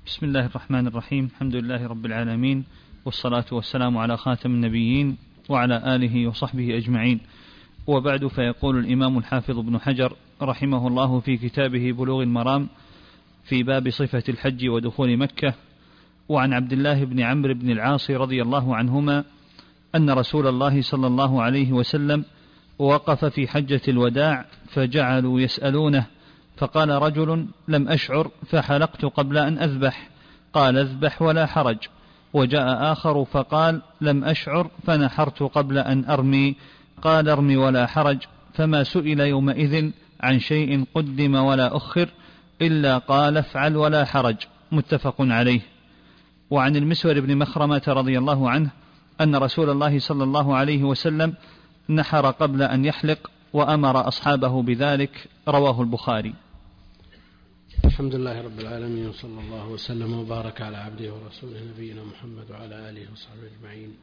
بسم الله الرحمن الرحيم. الحمد لله رب العالمين، والصلاة والسلام على خاتم النبيين وعلى آله وصحبه أجمعين، وبعد. فيقول الإمام الحافظ ابن حجر رحمه الله في كتابه بلوغ المرام في باب صفة الحج ودخول مكة: وعن عبد الله بن عمرو بن العاص رضي الله عنهما أن رسول الله صلى الله عليه وسلم وقف في حجة الوداع فجعلوا يسألونه، فقال رجل: لم أشعر فحلقت قبل أن أذبح، قال: اذبح ولا حرج. وجاء آخر فقال: لم أشعر فنحرت قبل أن أرمي، قال: ارمي ولا حرج. فما سئل يومئذ عن شيء قدم ولا أخر إلا قال: افعل ولا حرج. متفق عليه. وعن المسور بن مخرمة رضي الله عنه أن رسول الله صلى الله عليه وسلم نحر قبل أن يحلق وأمر أصحابه بذلك، رواه البخاري. الحمد لله رب العالمين، وصلى الله وسلم وبارك على عبده ورسوله نبينا محمد وعلى آله وصحبه أجمعين.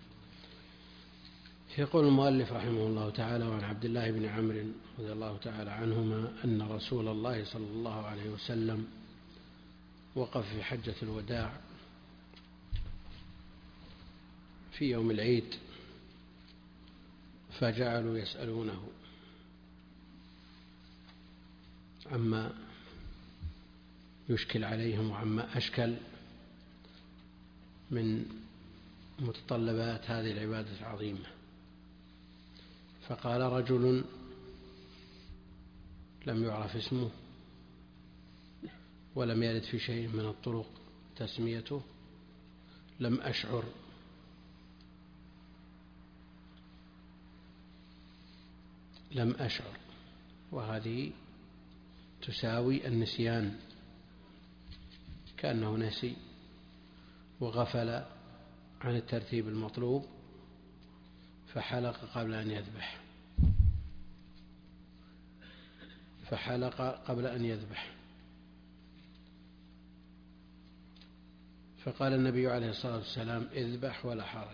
يقول المؤلف رحمه الله تعالى: وعن عبد الله بن عمرو رضي الله تعالى عنهما أن رسول الله صلى الله عليه وسلم وقف في حجة الوداع في يوم العيد فجعلوا يسألونه عما يشكل عليهم وعما أشكل من متطلبات هذه العبادة العظيمة. فقال رجل لم يعرف اسمه ولم يرد في شيء من الطرق تسميته: لم أشعر. لم أشعر، وهذه تساوي النسيان، كأنه نسي وغفل عن الترتيب المطلوب فحلق قبل أن يذبح. فقال النبي عليه الصلاة والسلام: اذبح ولا حرج.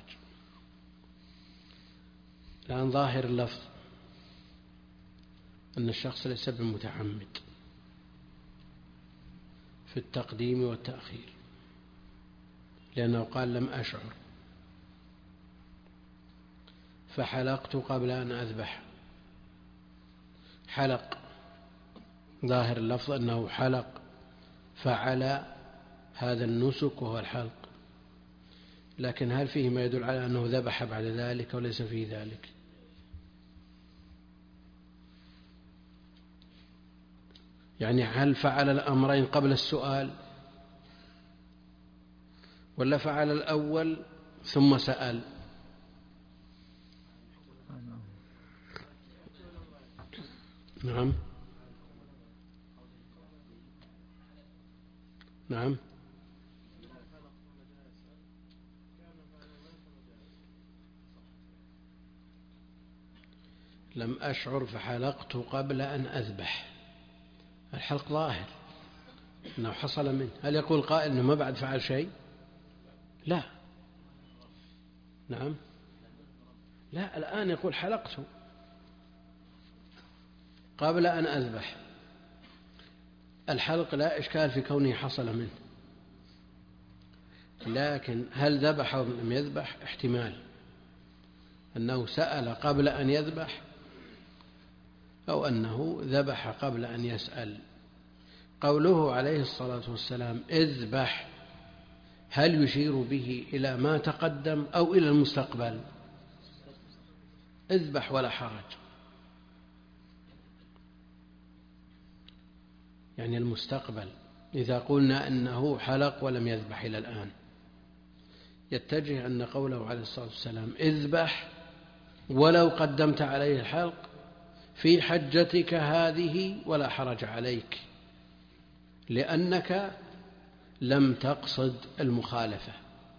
الآن ظاهر اللفظ أن الشخص ليس بمتعمد في التقديم والتأخير، لأنه قال: لم أشعر فحلقت قبل أن أذبح. حلق، ظاهر اللفظ أنه حلق، فعل هذا النسك وهو الحلق، لكن هل فيه ما يدل على أنه ذبح بعد ذلك وليس فيه ذلك؟ يعني هل فعل الأمرين قبل السؤال ولا فعل الأول ثم سأل؟ نعم لم أشعر فحلقت قبل أن أذبح. الحلق ظاهر أنه حصل منه. هل يقول قائل أنه ما بعد فعل شيء؟ لا. نعم، لا، الآن يقول حلقت قبل أن أذبح. الحلق لا إشكال في كونه حصل منه، لكن هل ذبح أو لم يذبح؟ احتمال أنه سأل قبل أن يذبح أو أنه ذبح قبل أن يسأل. قوله عليه الصلاة والسلام اذبح هل يشير به إلى ما تقدم أو إلى المستقبل؟ اذبح ولا حرج، يعني المستقبل. إذا قلنا أنه حلق ولم يذبح إلى الآن، يتجه أن قوله عليه الصلاة والسلام اذبح ولو قدمت عليه الحلق في حجتك هذه ولا حرج عليك، لأنك لم تقصد المخالفة،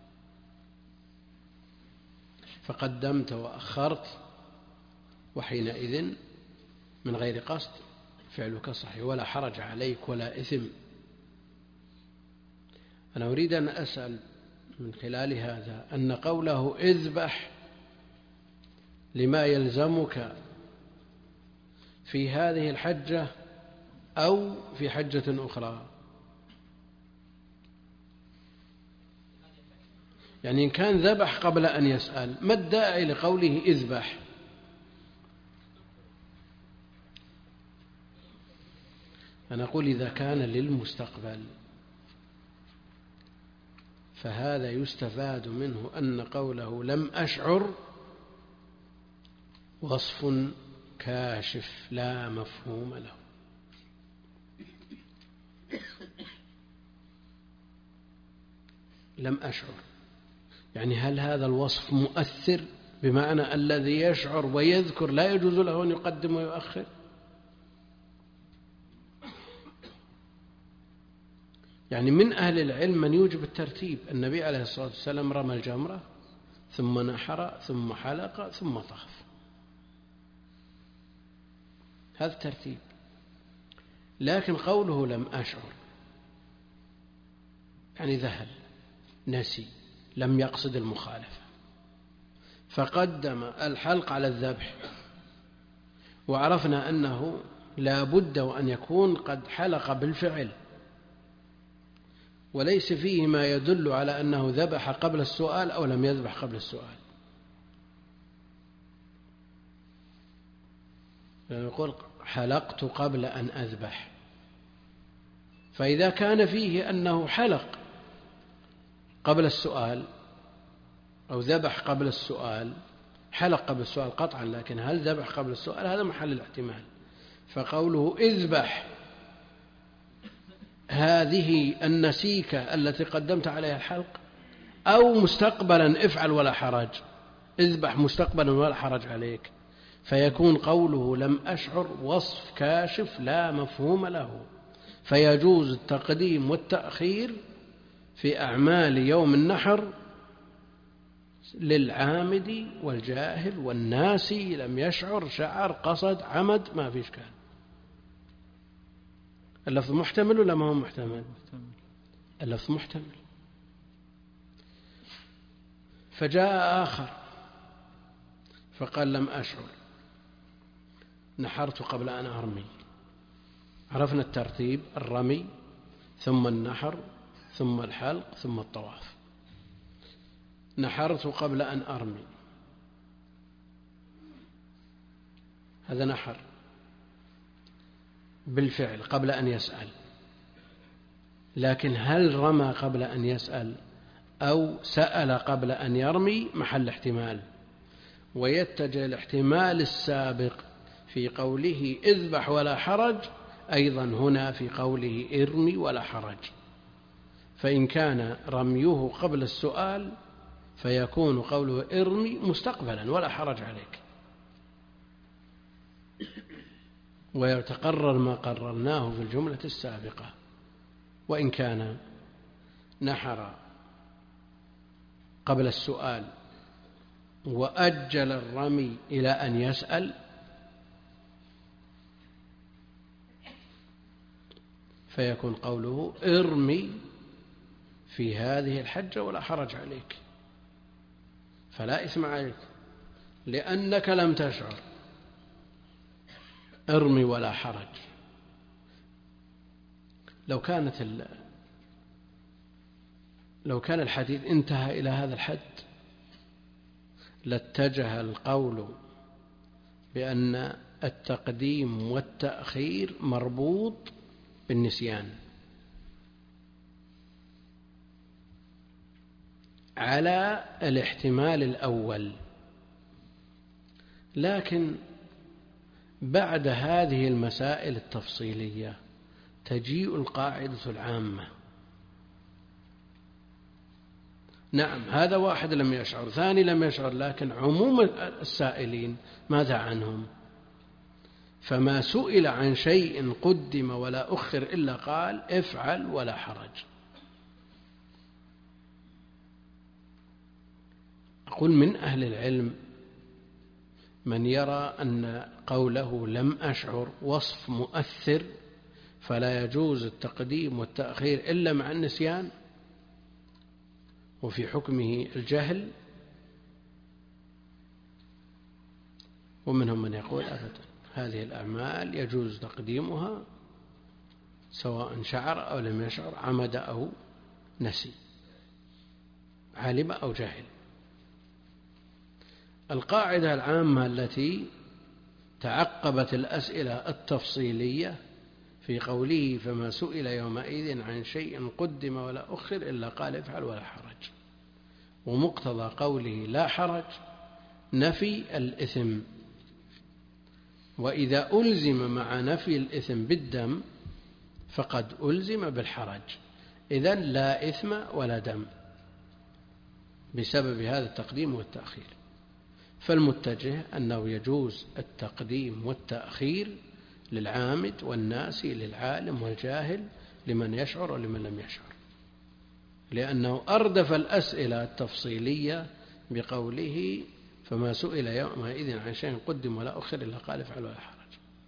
فقدمت وأخرت، وحينئذ من غير قصد فعلك صحيح ولا حرج عليك ولا إثم. أنا أريد أن أسأل من خلال هذا أن قوله اذبح لما يلزمك في هذه الحجة أو في حجة أخرى؟ يعني إن كان ذبح قبل أن يسأل ما الداعي لقوله اذبح؟ فنقول إذا كان للمستقبل فهذا يستفاد منه أن قوله لم أشعر وصف كاشف لا مفهوم له. لم أشعر يعني هل هذا الوصف مؤثر بمعنى الذي يشعر ويذكر لا يجوز له أن يقدم ويؤخر؟ يعني من أهل العلم من يوجب الترتيب. النبي عليه الصلاة والسلام رمى الجمرة ثم نحر ثم حلق ثم طاف، هذا الترتيب. لكن قوله لم أشعر يعني ذهل نسي لم يقصد المخالفة فقدم الحلق على الذبح، وعرفنا أنه لا بد وأن يكون قد حلق بالفعل وليس فيه ما يدل على أنه ذبح قبل السؤال أو لم يذبح قبل السؤال. يقول حلقت قبل أن أذبح، فإذا كان فيه أنه حلق قبل السؤال أو ذبح قبل السؤال، حلق قبل السؤال قطعا، لكن هل ذبح قبل السؤال هذا محل الاحتمال. فقوله اذبح هذه النسيكة التي قدمت عليها الحلق، أو مستقبلا افعل ولا حرج، اذبح مستقبلا ولا حرج عليك، فيكون قوله لم أشعر وصف كاشف لا مفهوم له، فيجوز التقديم والتأخير في أعمال يوم النحر للعامد والجاهل والناسي، لم يشعر شعر قصد عمد ما في إشكال. اللفظ محتمل ولا ما هو محتمل؟ اللفظ محتمل. فجاء آخر فقال لم أشعر نحرت قبل أن أرمي، عرفنا الترتيب: الرمي ثم النحر ثم الحلق ثم الطواف. نحرت قبل أن أرمي، هذا نحر بالفعل قبل أن يسأل، لكن هل رمى قبل أن يسأل أو سأل قبل أن يرمي؟ محل احتمال. ويتجه الاحتمال السابق في قوله اذبح ولا حرج أيضا هنا في قوله ارمي ولا حرج، فإن كان رميه قبل السؤال فيكون قوله ارمي مستقبلا ولا حرج عليك، ويتقرر ما قررناه في الجملة السابقة. وإن كان نحر قبل السؤال وأجل الرمي إلى أن يسأل فيكون قوله ارمي في هذه الحجة ولا حرج عليك، فلا إثم عليك لأنك لم تشعر، ارمي ولا حرج. لو كان الحديث انتهى إلى هذا الحد لاتجه القول بأن التقديم والتأخير مربوط بالنسيان على الاحتمال الأول، لكن بعد هذه المسائل التفصيلية تجيء القاعدة العامة. نعم هذا واحد لم يشعر، ثاني لم يشعر، لكن عموم السائلين ماذا عنهم؟ فما سئل عن شيء قدم ولا أخر إلا قال افعل ولا حرج. أقول من أهل العلم من يرى أن قوله لم أشعر وصف مؤثر فلا يجوز التقديم والتأخير إلا مع النسيان وفي حكمه الجهل، ومنهم من يقول أبدا هذه الأعمال يجوز تقديمها سواء شعر أو لم يشعر، عمد أو نسي. علم أو جهل. القاعدة العامة التي تعقبت الأسئلة التفصيلية في قوله فما سئل يومئذ عن شيء قدم ولا أخر إلا قال افعل ولا حرج، ومقتضى قوله لا حرج نفي الإثم، وإذا ألزم مع نفي الإثم بالدم فقد ألزم بالحرج، إذن لا إثم ولا دم بسبب هذا التقديم والتأخير. فالمتجه أنه يجوز التقديم والتأخير للعامد والناسي، للعالم والجاهل، لمن يشعر ولمن لم يشعر، لأنه أردف الأسئلة التفصيلية بقوله فما سئل يومئذ عن شيء قدم ولا أخر إلا قال افعل ولا حرج.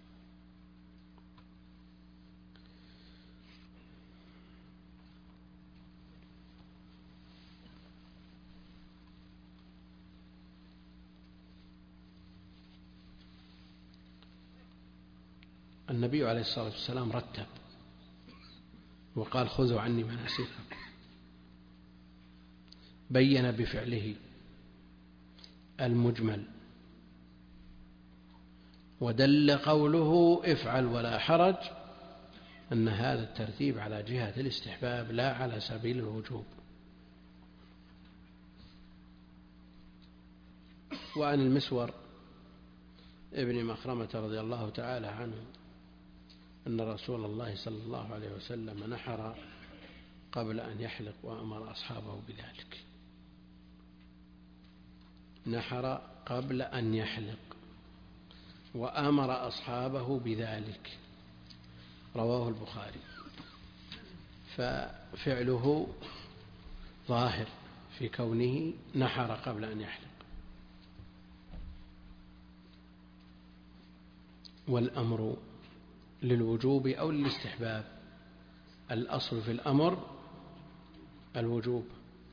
النبي عليه الصلاة والسلام رتب وقال خذوا عني مناسككم، بين بفعله المجمل، ودل قوله افعل ولا حرج أن هذا الترتيب على جهة الاستحباب لا على سبيل الوجوب. وعن المسور ابن مخرمة رضي الله تعالى عنه أن رسول الله صلى الله عليه وسلم نحر قبل أن يحلق وأمر أصحابه بذلك. نحر قبل أن يحلق وأمر أصحابه بذلك، رواه البخاري. ففعله ظاهر في كونه نحر قبل أن يحلق. والأمر للوجوب أو للاستحباب؟ الأصل في الأمر الوجوب،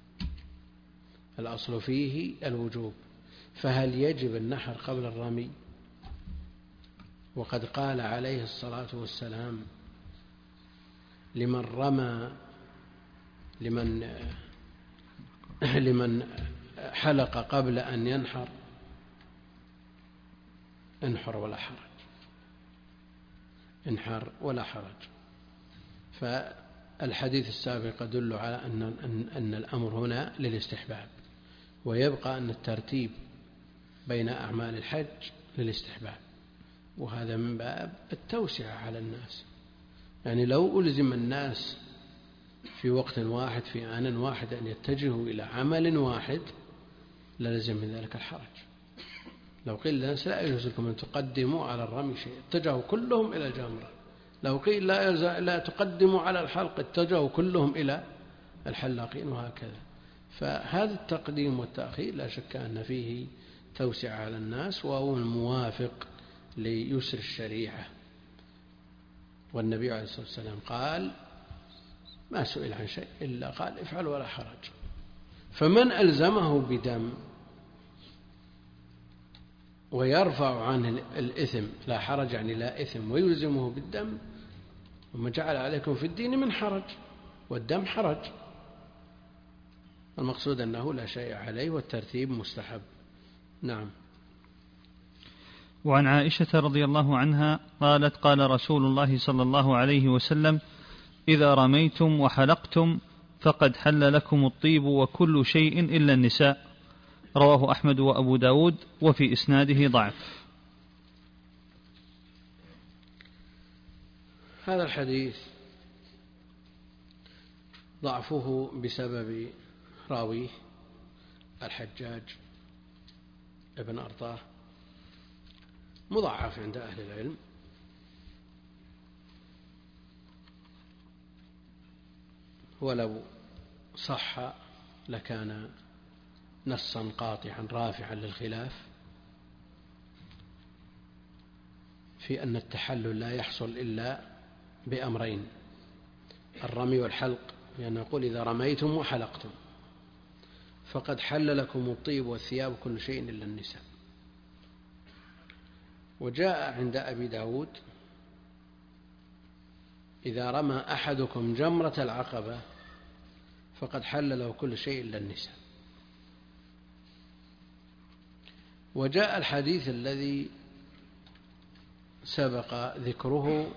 الأصل فيه الوجوب. فهل يجب النحر قبل الرمي؟ وقد قال عليه الصلاة والسلام لمن حلق قبل أن ينحر انحر ولا حرج، انحر ولا حرج. فالحديث السابق يدل على أن الأمر هنا للاستحباب، ويبقى أن الترتيب بين أعمال الحج للاستحباب، وهذا من باب التوسعة على الناس. يعني لو ألزم الناس في وقت واحد في آن واحد أن يتجهوا إلى عمل واحد للزم من ذلك الحرج. لو قيل للناس لا يجوز لكم أن تقدموا على الرمي شيء اتجهوا كلهم إلى الجمرة، لو قيل لا تقدموا على الحلق اتجهوا كلهم إلى الحلاقين، وهكذا. فهذا التقديم والتأخير لا شك أن فيه توسعة على الناس، وهو الموافق ليسر الشريعة. والنبي عليه الصلاة والسلام قال ما سئل عن شيء إلا قال افعل ولا حرج. فمن ألزمه بدم ويرفع عنه الإثم لا حرج، يعني لا إثم، ويلزمه بالدم، وما جعل عليكم في الدين من حرج، والدم حرج. المقصود أنه لا شيء عليه والترتيب مستحب. نعم. وعن عائشة رضي الله عنها قالت قال رسول الله صلى الله عليه وسلم إذا رميتم وحلقتم فقد حل لكم الطيب وكل شيء إلا النساء، رواه أحمد وأبو داود، وفي إسناده ضعف. هذا الحديث ضعفه بسبب راويه الحجاج ابن أرطاه، مضاعف عند أهل العلم، ولو صح لكان نصا قاطعا رافعا للخلاف في أن التحلل لا يحصل إلا بأمرين: الرمي والحلق، لأن نقول إذا رميتم وحلقتم فقد حل لكم الطيب والثياب كل شيء إلا النساء. وجاء عند أبي داود إذا رمى أحدكم جمرة العقبة فقد حل له كل شيء إلا النساء. وجاء الحديث الذي سبق ذكره،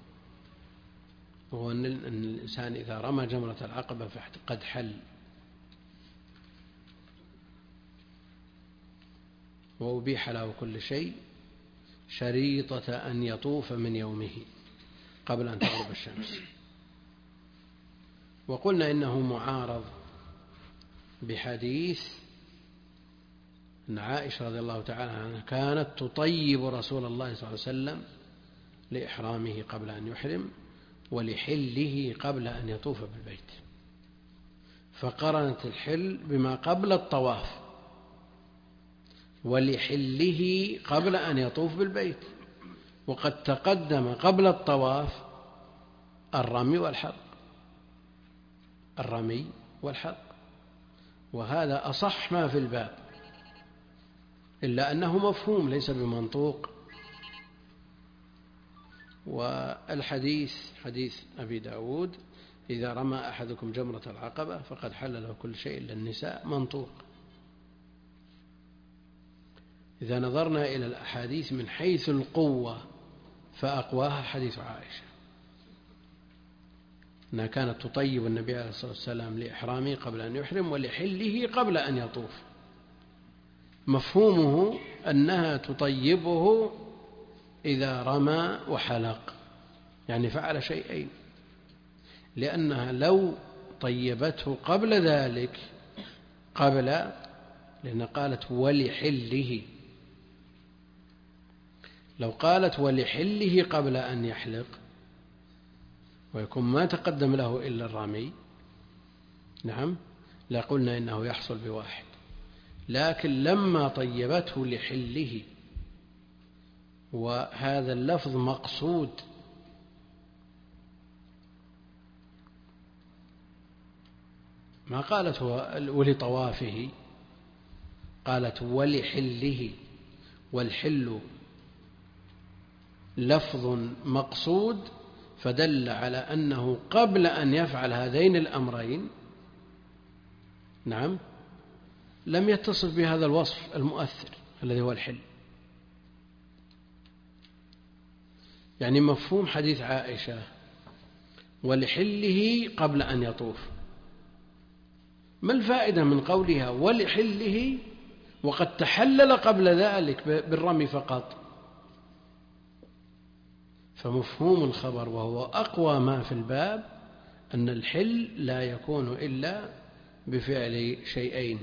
وهو أن الإنسان إذا رمى جمرة العقبة فقد حل، وأبيح له كل شيء شريطة أن يطوف من يومه قبل أن تغرب الشمس. وقلنا إنه معارض بحديث أن عائشة رضي الله تعالى عنها كانت تطيب رسول الله صلى الله عليه وسلم لإحرامه قبل أن يحرم ولحله قبل أن يطوف بالبيت، فقرنت الحل بما قبل الطواف ولحله قبل أن يطوف بالبيت، وقد تقدم قبل الطواف الرمي والحلق، وهذا أصح ما في الباب، إلا أنه مفهوم ليس بمنطوق. والحديث حديث أبي داود إذا رمى أحدكم جمرة العقبة فقد حل له كل شيء إلا النساء منطوق. إذا نظرنا إلى الأحاديث من حيث القوة فأقواها حديث عائشة أنها كانت تطيب النبي عليه الصلاة والسلام لإحرامه قبل أن يحرم ولحله قبل أن يطوف، مفهومه أنها تطيبه إذا رمى وحلق، يعني فعل شيئين، لأنها لو طيبته قبل ذلك لأن قالت ولحله، لو قالت ولحله قبل أن يحلق ويكون ما تقدم له إلا الرمي، نعم، لقلنا إنه يحصل بواحد، لكن لما طيبته لحله وهذا اللفظ مقصود ما قالت ولطوافه، قالت ولحله، والحل لفظ مقصود فدل على أنه قبل أن يفعل هذين الأمرين، نعم، لم يتصف بهذا الوصف المؤثر الذي هو الحل. يعني مفهوم حديث عائشة ولحله قبل أن يطوف، ما الفائدة من قولها ولحله وقد تحلل قبل ذلك بالرمي فقط؟ فمفهوم الخبر وهو أقوى ما في الباب أن الحل لا يكون إلا بفعل شيئين،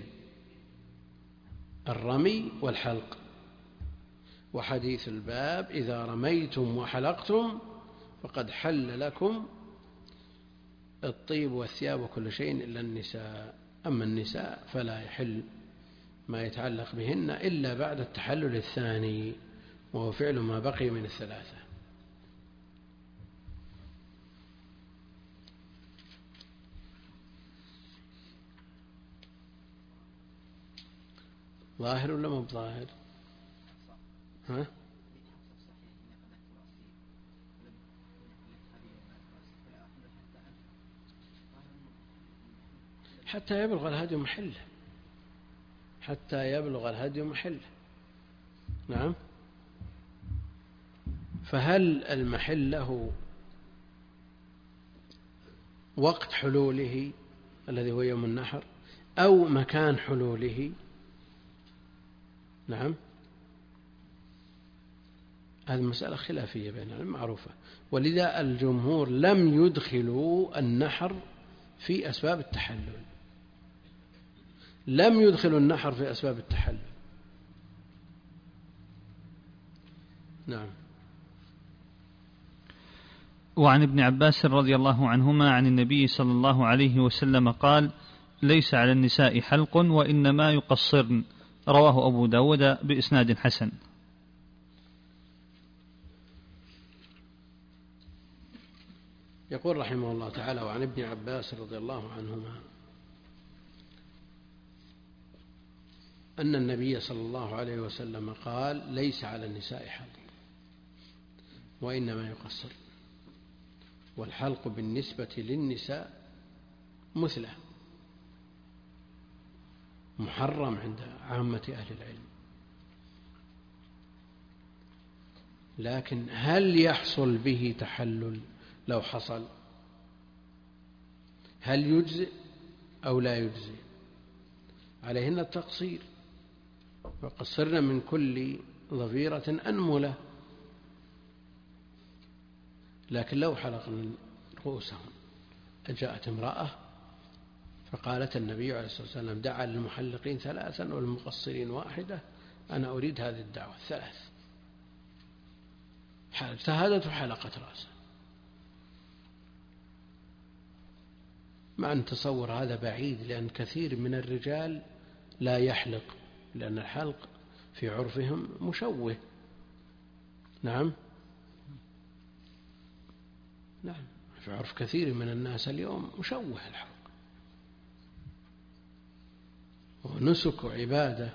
الرمي والحلق. وحديث الباب إذا رميتم وحلقتم فقد حل لكم الطيب والثياب وكل شيء إلا النساء، أما النساء فلا يحل ما يتعلق بهن إلا بعد التحلل الثاني، وهو فعل ما بقي من الثلاثة. ظاهر ولا مو بظاهر؟ ها؟ حتى يبلغ الهدي محله، حتى يبلغ الهدي محله، نعم. فهل المحل له وقت حلوله الذي هو يوم النحر أو مكان حلوله؟ نعم، هذه مسألة خلافية بيننا معروفة، ولذا الجمهور لم يدخلوا النحر في أسباب التحلل، لم يدخلوا النحر في أسباب التحلل. نعم. وعن ابن عباس رضي الله عنهما عن النبي صلى الله عليه وسلم قال: ليس على النساء حلق وإنما يقصرن، رواه أبو داود بإسناد حسن. يقول رحمه الله تعالى: وعن ابن عباس رضي الله عنهما أن النبي صلى الله عليه وسلم قال: ليس على النساء حلق وإنما يقصر، والحلق بالنسبة للنساء مثله، محرم عند عامة أهل العلم، لكن هل يحصل به تحلل؟ لو حصل هل يجزئ أو لا يجزئ؟ عليهن التقصير، وقصرنا من كل ظفيرة أنملة. لكن لو حلقنا رؤوسهم، جاءت امرأة فقالت النبي عليه الصلاة والسلام دعا للمحلقين 3 والمقصرين 1، أنا أريد هذه الدعوة 3، اجتهدت وحلقت رأسه. مع أن تصور هذا بعيد، لأن كثير من الرجال لا يحلق، لأن الحلق في عرفهم مشوه. نعم في عرف كثير من الناس اليوم مشوه الحلق، ونسك وعبادة.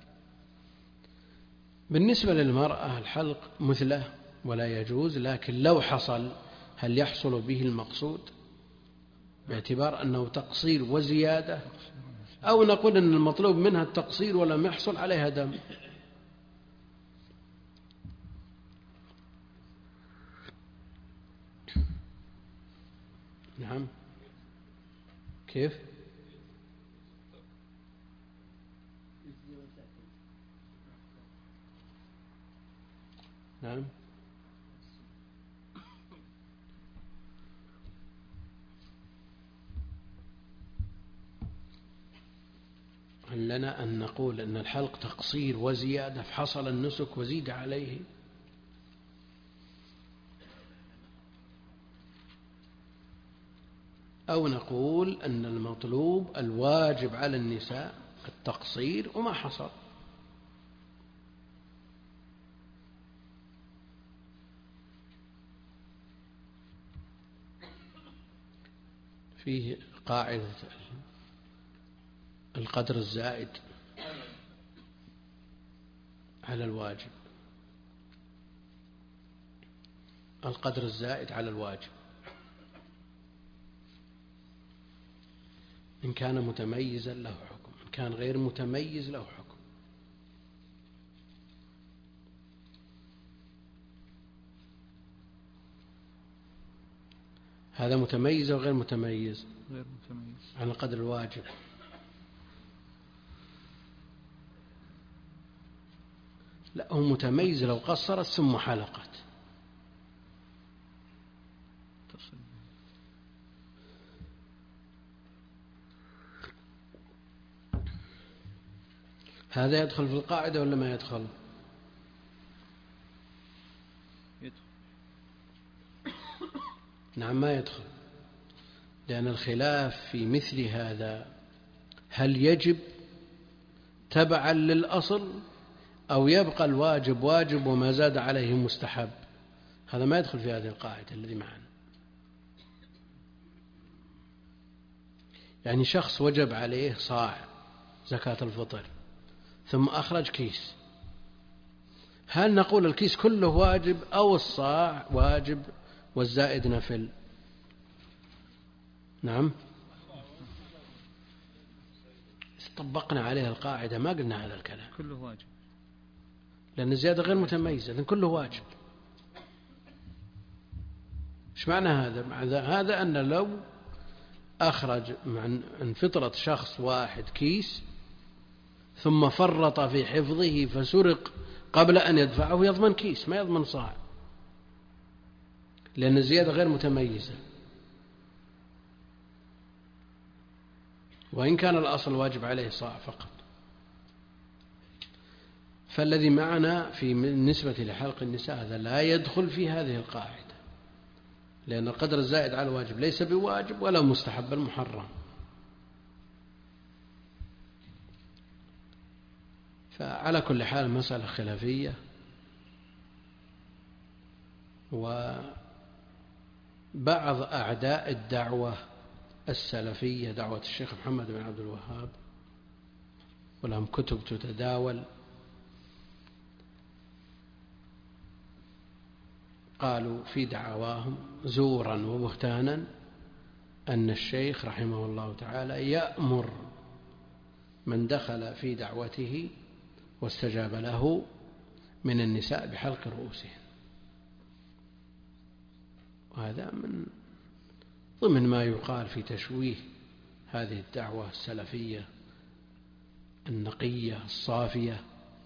بالنسبة للمرأة الحلق مثله ولا يجوز، لكن لو حصل هل يحصل به المقصود باعتبار أنه تقصير وزيادة، أو نقول أن المطلوب منها التقصير ولم يحصل عليها دم؟ نعم كيف؟ نعم هل لنا أن نقول أن الحلق تقصير وزيادة فحصل النسك وزيد عليه؟ أو نقول أن المطلوب الواجب على النساء التقصير وما حصل؟ فيه قاعدة القدر الزائد على الواجب، القدر الزائد على الواجب إن كان متميزا له حكم، إن كان غير متميز له حكم. هذا متميز أو غير متميز؟ غير متميز على القدر الواجب. لا، هو متميز لو قصرت ثم حلقت. هذا يدخل في القاعدة ولا ما يدخل؟ نعم ما يدخل، لأن الخلاف في مثل هذا هل يجب تبعا للأصل أو يبقى الواجب واجب وما زاد عليه مستحب. هذا ما يدخل في هذه القاعدة الذي معنا. يعني شخص وجب عليه صاع زكاة الفطر ثم أخرج كيس، هل نقول الكيس كله واجب أو الصاع واجب والزائد نفل؟ نعم طبقنا عليه القاعدة ما قلنا هذا الكلام، كله واجب، لأن الزيادة غير متميزة، لأن كله واجب. إيش معنى هذا؟ معنى هذا أن لو أخرج عن فطرة شخص واحد كيس ثم فرط في حفظه فسرق قبل أن يدفعه يضمن كيس، ما يضمن صاع، لأن الزيادة غير متميزة، وإن كان الأصل واجب عليه صاع فقط. فالذي معنا في نسبة لحلق النساء هذا لا يدخل في هذه القاعدة، لأن القدر الزائد على الواجب ليس بواجب ولا مستحب المحرم. فعلى كل حال مسألة خلافية، وبعض أعداء الدعوة السلفية دعوة الشيخ محمد بن عبد الوهاب، ولهم كتب تتداول، قالوا في دعواهم زورا وبهتانا أن الشيخ رحمه الله تعالى يأمر من دخل في دعوته واستجاب له من النساء بحلق رؤوسهم. وهذا من ضمن ما يقال في تشويه هذه الدعوة السلفية النقية الصافية.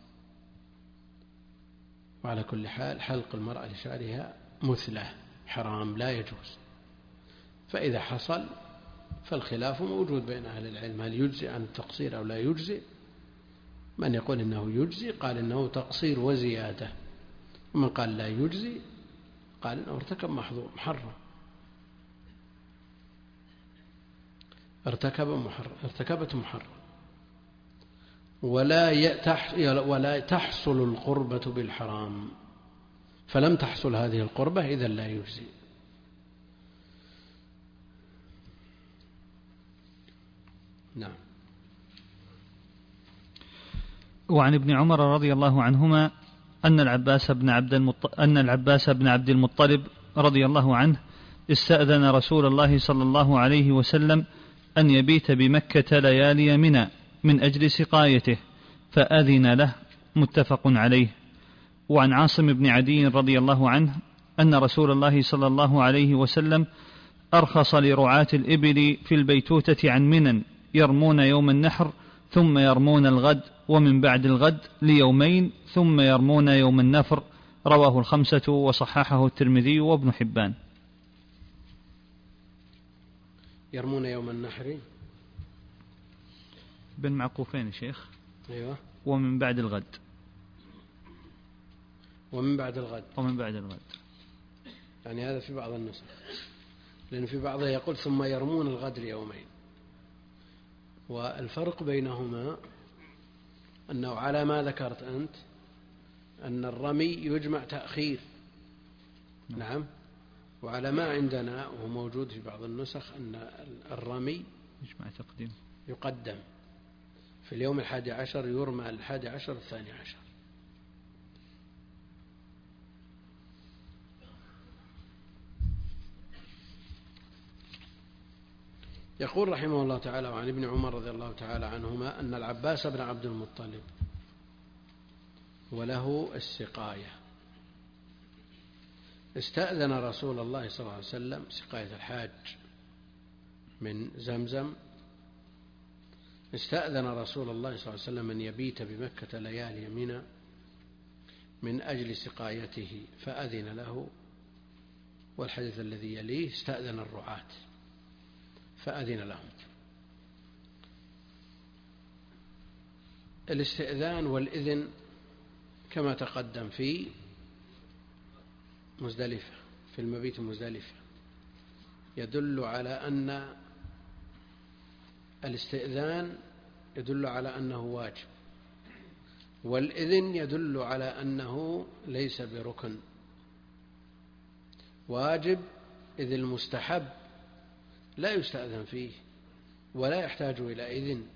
وعلى كل حال حلق المرأة لشعرها مثلة حرام لا يجوز. فإذا حصل فالخلاف موجود بين أهل العلم هل يجزي عن التقصير أو لا يجزي. من يقول إنه يجزي قال إنه تقصير وزيادة، ومن قال لا يجزي قال إنه ارتكب محرم، ارتكبت محرم. ولا تحصل القربة بالحرام، فلم تحصل هذه القربة إذا لا يجزي. نعم. وعن ابن عمر رضي الله عنهما أن العباس بن عبد المطلب رضي الله عنه استأذن رسول الله صلى الله عليه وسلم أن يبيت بمكة ليالي منى من أجل سقايته فأذن له، متفق عليه. وعن عاصم بن عدي رضي الله عنه أن رسول الله صلى الله عليه وسلم أرخص لرعاة الإبل في البيتوتة عن منى يرمون يوم النحر ثم يرمون الغد، ومن بعد الغد ليومين ثم يرمون يوم النفر. رواه الخمسة وصححه الترمذي وابن حبان. يرمون يوم النحر بن معقوفين شيخ. أيوة. ومن بعد الغد. ومن بعد الغد. ومن بعد الغد. يعني هذا في بعض النسخ، لأن في بعضها يقول ثم يرمون الغد ليومين. والفرق بينهما أنه على ما ذكرت أنت أن الرمي يجمع تأخير. نعم. وعلى ما عندنا وهو موجود في بعض النسخ أن الرمي يجمع تقديم يقدم في اليوم 11 يرمى 11 12. يقول رحمه الله تعالى: وعن ابن عمر رضي الله تعالى عنهما أن العباس بن عبد المطلب وله السقاية استأذن رسول الله صلى الله عليه وسلم سقاية الحاج من زمزم. استأذن رسول الله صلى الله عليه وسلم أن يبيت بمكة ليالي منى من أجل سقايته فأذن له. والحديث الذي يليه استأذن الرعاة فأذن لهم. الاستئذان والإذن كما تقدم في مزدلفة، في المبيت مزدلفة، يدل على أن الاستئذان يدل على أنه واجب، والإذن يدل على أنه ليس بركن. واجب إذ المستحب لا يستأذن فيه ولا يحتاج إلى إذن،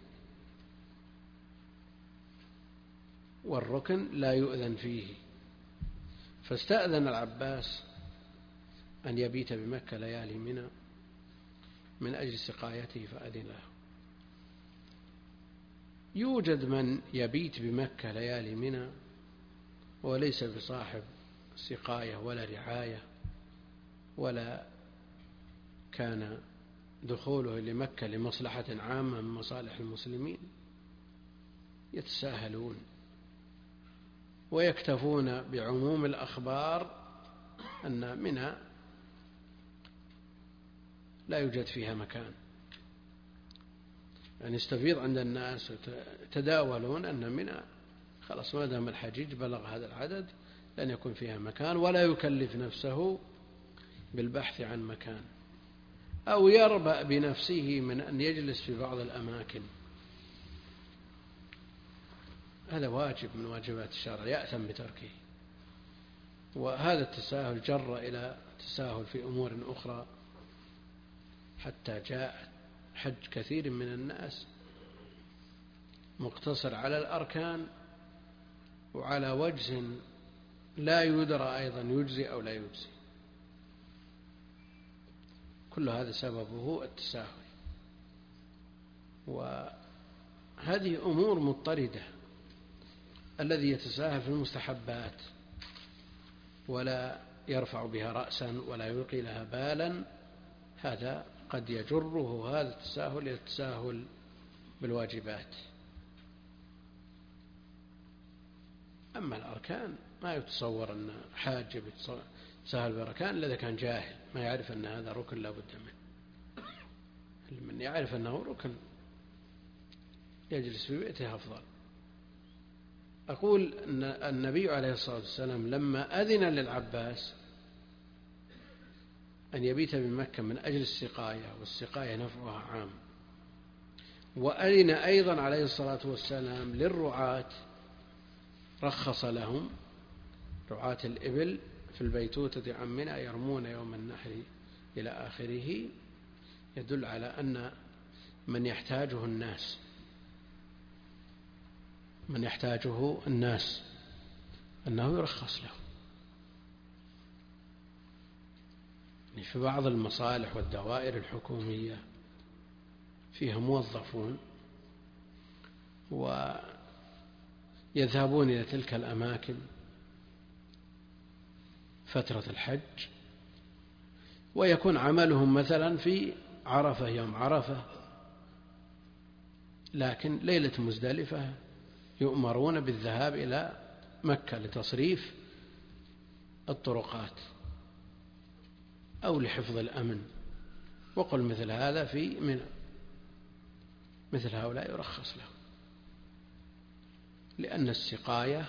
والركن لا يؤذن فيه. فاستأذن العباس أن يبيت بمكة ليالي منى من أجل سقايته فأذن له. يوجد من يبيت بمكة ليالي منى وليس بصاحب سقاية ولا رعاية، ولا كان دخوله لمكة لمصلحة عامة من مصالح المسلمين، يتساهلون ويكتفون بعموم الأخبار أن منى لا يوجد فيها مكان، يعني يستفيض عند الناس يتداولون أن منى خلاص ما دام الحجيج بلغ هذا العدد لن يكون فيها مكان، ولا يكلف نفسه بالبحث عن مكان، أو يربأ بنفسه من أن يجلس في بعض الأماكن. هذا واجب من واجبات الشرع يأثم بتركه. وهذا التساهل جر إلى تساهل في أمور أخرى، حتى جاء حج كثير من الناس مقتصر على الأركان وعلى وجه لا يدرى أيضا يجزي أو لا يجزي. كل هذا سببه التساهل. وهذه أمور مضطردة. الذي يتساهل في المستحبات ولا يرفع بها رأسا ولا يلقي لها بالا، هذا قد يجره هذا التساهل إلى التساهل بالواجبات. أما الأركان ما يتصور أن حاج يتساهل بالأركان إلا إذا كان جاهل ما يعرف أن هذا ركن لا بد منه. من يعرف أنه ركن يجلس في بيته أفضل. أقول أن النبي عليه الصلاة والسلام لما أذن للعباس أن يبيت بمكة من أجل السقاية، والسقاية نفعها عام، وأذن أيضا عليه الصلاة والسلام للرعاة، رخص لهم رعاة الإبل في البيتوتة عن منى يرمون يوم النحر إلى آخره، يدل على أن من يحتاجه الناس أنه يرخص له. في بعض المصالح والدوائر الحكومية فيها موظفون ويذهبون إلى تلك الأماكن فترة الحج، ويكون عملهم مثلا في عرفة يوم عرفة، لكن ليلة مزدلفة يؤمرون بالذهاب إلى مكة لتصريف الطرقات أو لحفظ الأمن، وقل مثل هذا في منى، مثل هؤلاء يرخص له، لأن السقاية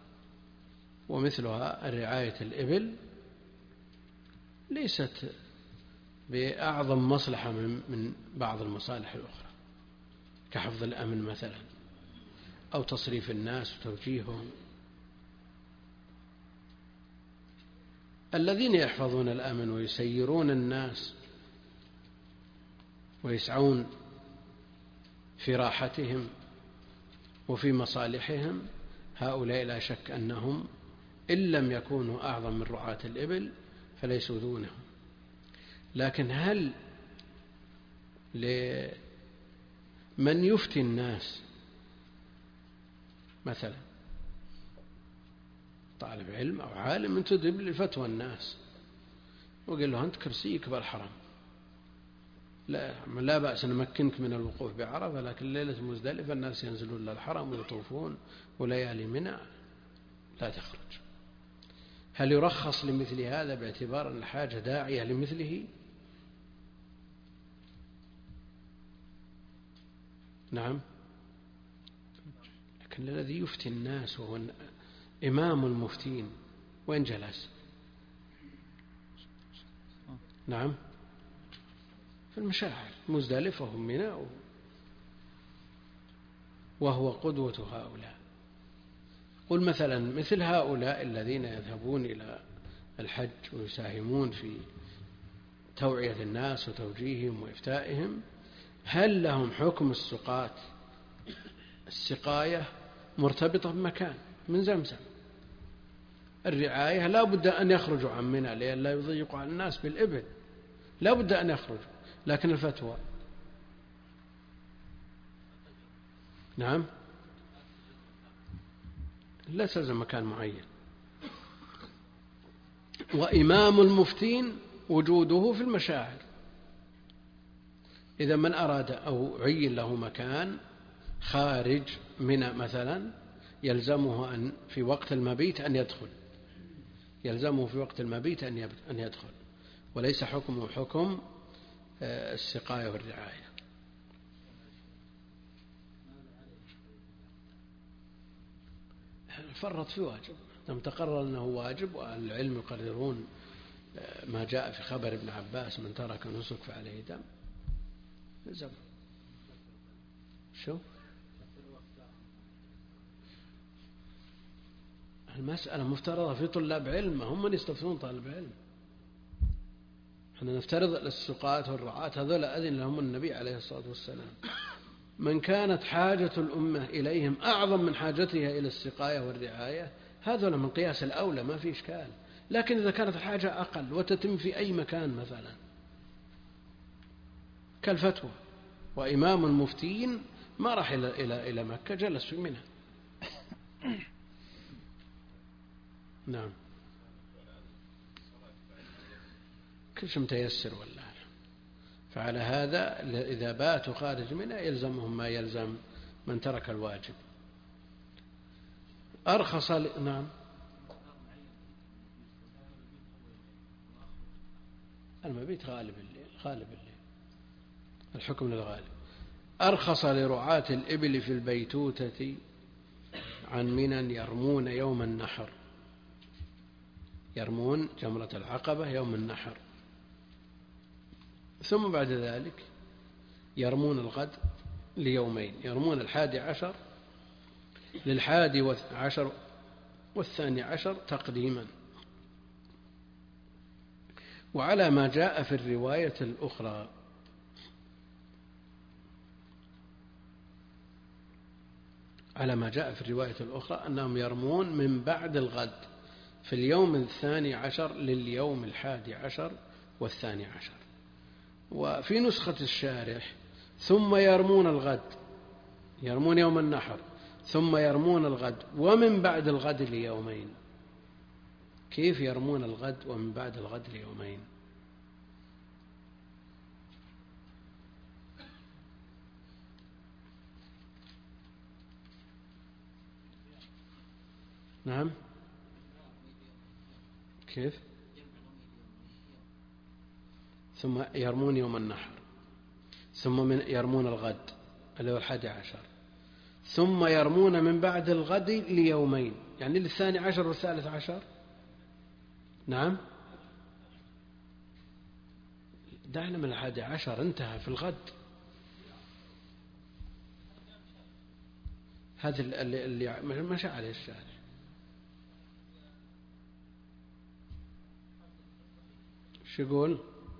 ومثلها الرعاية الإبل ليست بأعظم مصلحة من بعض المصالح الأخرى كحفظ الأمن مثلا أو تصريف الناس وتوجيههم. الذين يحفظون الأمن ويسيرون الناس ويسعون في راحتهم وفي مصالحهم، هؤلاء لا شك أنهم إن لم يكونوا أعظم من رعاة الإبل فليسوا دونهم. لكن هل لمن يفتي الناس مثلا طالب علم أو عالم انتدب لفتوى الناس وقال له أنت كرسيك بالحرم، لا بأس نمكنك من الوقوف بعرفة، لكن ليلة مزدلفة الناس ينزلون للحرم ويطوفون وليالي منى لا تخرج. هل يرخص لمثل هذا باعتبار أن الحاجة داعية لمثله؟ نعم. لكن الذي يفتي الناس وهو إمام المفتين وين جلس؟ نعم في المشاعر مزدلفة ومنى، وهو قدوة هؤلاء. قل مثلا مثل هؤلاء الذين يذهبون إلى الحج ويساهمون في توعية الناس وتوجيههم وإفتائهم، هل لهم حكم السقاة؟ السقاية مرتبطة بمكان من زمزم، الرعاية لا بد أن يخرجوا عن منى لئلا يضيقوا على الناس بالإبل، لا بد أن يخرجوا. لكن الفتوى نعم لا تلزم مكان معين. وإمام المفتين وجوده في المشاعر. إذا من أراد أو عين له مكان خارج منى مثلا يلزمه أن في وقت المبيت أن يدخل، يلزمه في وقت المبيت أن يدخل، وليس حكمه حكم السقاية والرعاية. فرط في واجب لم تقرر أنه واجب، وأهل العلم يقررون ما جاء في خبر ابن عباس من ترك نسك فعليه دم. زم شو المسألة مفترضة في طلاب علم، هم من يستفتون طالب علم. احنا نفترض السقاة والرعاة هذول أذن لهم النبي عليه الصلاة والسلام، من كانت حاجة الأمة إليهم أعظم من حاجتها إلى السقاية والرعاية هذول من قياس الأولى ما في إشكال. لكن إذا كانت الحاجة أقل وتتم في أي مكان مثلا كالفتوى، وإمام المفتين ما راح إلى مكة، جلس في منى. كل شيء متيسر والله. فعلى هذا إذا باتوا خارج منها يلزمهم ما يلزم من ترك الواجب. أرخص نعم. المبيت غالب الليل، الحكم للغالب. أرخص لرعاة الإبل في البيتوتة عن منى يرمون يوم النحر، يرمون جمرة العقبة يوم النحر، ثم بعد ذلك يرمون الغد ليومين، يرمون 11 لل11 وال12 تقديما. وعلى ما جاء في الرواية الأخرى أنهم يرمون من بعد الغد في اليوم 12 لليوم 11 وال12. وفي نسخة الشارح ثم يرمون الغد، يرمون يوم النحر ثم يرمون الغد ومن بعد الغد ليومين. كيف يرمون الغد ومن بعد الغد ليومين؟ نعم كيف؟ ثم يرمون يوم النحر ثم يرمون الغد اللي هو 11 ثم يرمون من بعد الغد ليومين، يعني 12 وال13. نعم دعنا من 11 انتهى في الغد. هذا اللي مشى عليه الشارع. شو يقول؟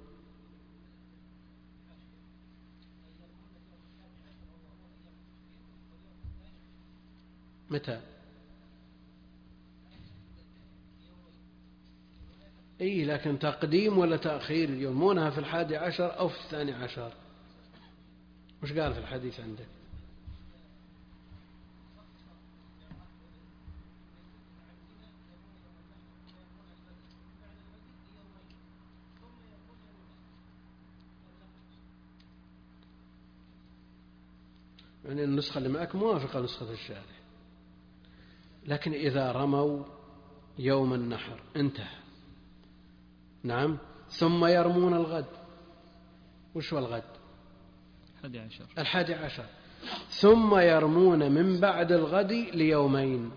متى؟ اي لكن تقديم ولا تأخير؟ يرمونها في 11 أو في 12؟ وش قال في الحديث عندك؟ يعني النسخة اللي معك موافقة نسخة الشارع. لكن إذا رموا يوم النحر انتهى. نعم ثم يرمون الغد. وش هو الغد؟ 11 ثم يرمون من بعد الغد ليومين،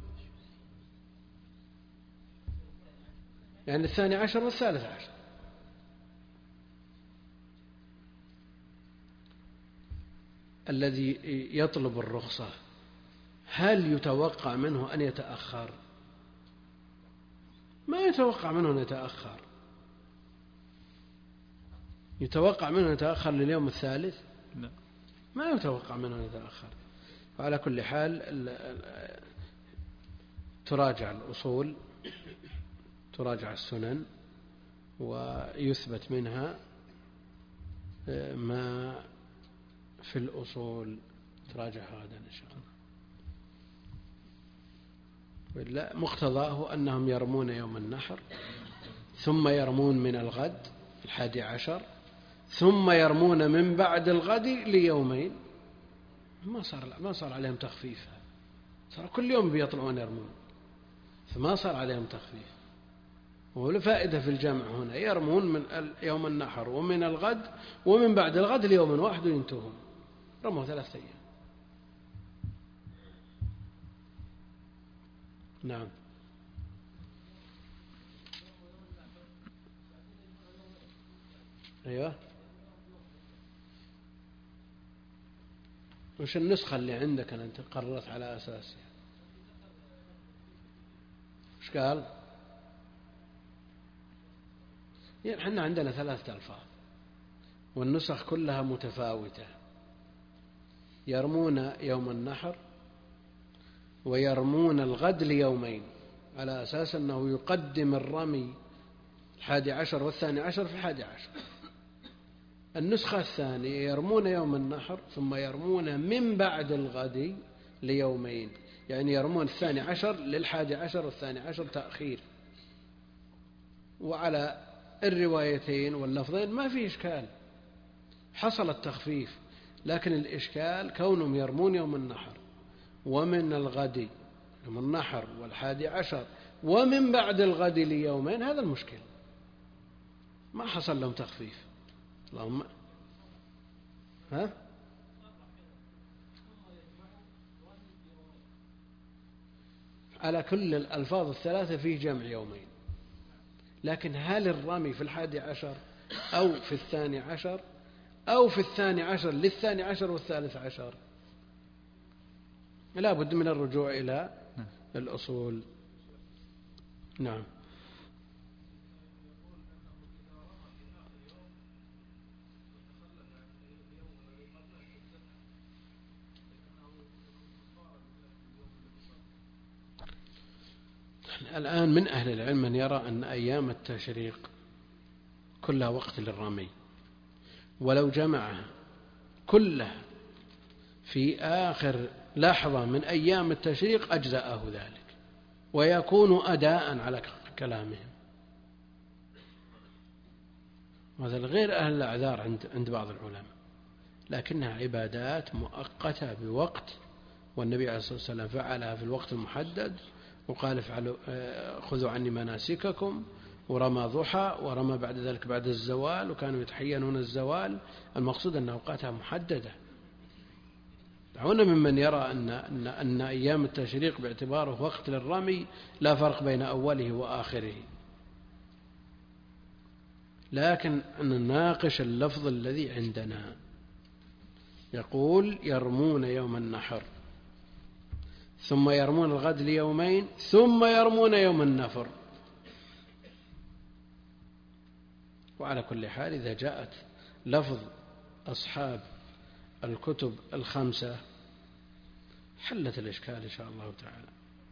يعني 12 وال13. الذي يطلب الرخصة هل يتوقع منه أن يتأخر؟ ما يتوقع منه أن يتأخر. يتوقع منه أن يتأخر لليوم الثالث؟ لا، ما يتوقع منه أن يتأخر. وعلى كل حال تراجع الأصول، تراجع السنن، ويثبت منها ما في الأصول. تراجع غدا إن شاء الله. مقتضاه أنهم يرمون يوم النحر ثم يرمون من الغد 11 ثم يرمون من بعد الغد ليومين. ما صار عليهم تخفيف، صار كل يوم بيطلعون يرمون، فما صار عليهم تخفيف. ولا فائدة في الجمع هنا، يرمون من يوم النحر ومن الغد ومن بعد الغد ليوم واحد وينتهون. رموا 3 أيام. نعم أيوة. وش النسخة اللي عندك أنت قررت على أساسها؟ وش قال؟ يعني احنا عندنا 3 ألفاظ والنسخ كلها متفاوتة. يرمون يوم النحر ويرمون الغد ليومين، على أساس أنه يقدم الرمي 11 وال12 في 11. النسخة الثانية يرمون يوم النحر ثم يرمون من بعد الغد ليومين، يعني يرمون 12 لل11 وال12 تأخير. وعلى الروايتين واللفظين ما في إشكال، حصل التخفيف، لكن الإشكال كونهم يرمون يوم النحر ومن الغد يوم النحر 11 ومن بعد الغد ليومين، هذا المشكل، ما حصل لهم تخفيف. اللهم على كل الألفاظ الثلاثة فيه جمع يومين، لكن هل الرمي في 11 أو في 12 أو في 12 لل12 وال13؟ لا بد من الرجوع إلى الأصول. نعم. الآن من أهل العلم من يرى أن أيام التشريق كلها وقت للرمي، ولو جمعها كلها في آخر لحظة من أيام التشريق أجزأه ذلك ويكون أداء على كلامهم. هذا غير أهل الأعذار عند بعض العلماء، لكنها عبادات مؤقتة بوقت، والنبي عليه الصلاة والسلام فعلها في الوقت المحدد وقال خذوا عني مناسككم، ورمى ضحى ورمى بعد ذلك بعد الزوال، وكانوا يتحينون الزوال. المقصود أن أوقاتها محددة. دعونا ممن يرى أن أيام التشريق باعتباره وقت للرمي لا فرق بين أوله وآخره، لكن نناقش اللفظ الذي عندنا. يقول يرمون يوم النحر ثم يرمون الغد ليومين ثم يرمون يوم النفر. وعلى كل حال إذا جاءت لفظ أصحاب الكتب الخمسة حلت الإشكال إن شاء الله تعالى.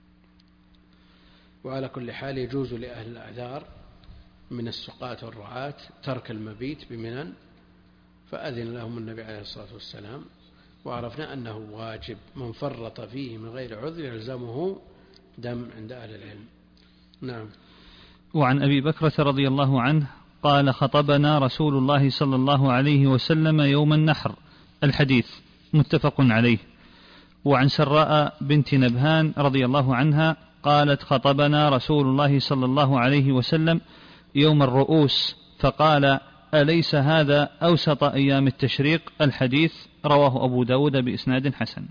وعلى كل حال يجوز لأهل الأعذار من السقاة والرعاة ترك المبيت بمنى، فأذن لهم النبي عليه الصلاة والسلام، وعرفنا أنه واجب، من فرط فيه من غير عذر يلزمه دم عند أهل العلم. نعم. وعن أبي بكرة رضي الله عنه قال خطبنا رسول الله صلى الله عليه وسلم يوم النحر، الحديث متفق عليه. وعن سراء بنت نبهان رضي الله عنها قالت خطبنا رسول الله صلى الله عليه وسلم يوم الرؤوس فقال أليس هذا أوسط أيام التشريق؟ الحديث رواه أبو داود بإسناد حسن.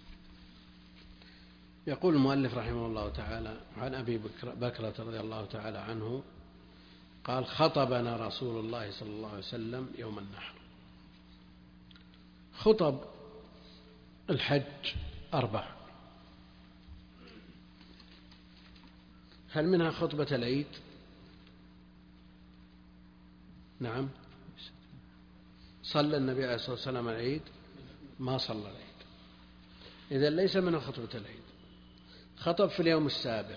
يقول المؤلف رحمه الله تعالى عن أبي بكرة رضي الله تعالى عنه قال خطبنا رسول الله صلى الله عليه وسلم يوم النحر. خطب الحج 4، هل منها خطبة العيد؟ نعم. صلى النبي عليه الصلاة والسلام العيد؟ ما صلى العيد، إذن ليس منها خطبة العيد. خطب في اليوم السابع،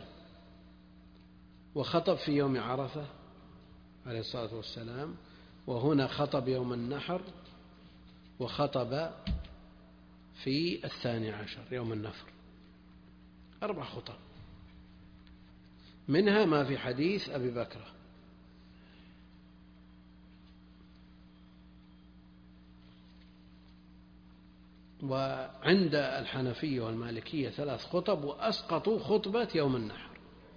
وخطب في يوم عرفة عليه الصلاة والسلام، وهنا خطب يوم النحر، وخطب في 12 يوم النفر. 4 خطب، منها ما في حديث أبي بكرة. وعند الحنفية والمالكية 3 خطب، وأسقطوا خطبة يوم النحر.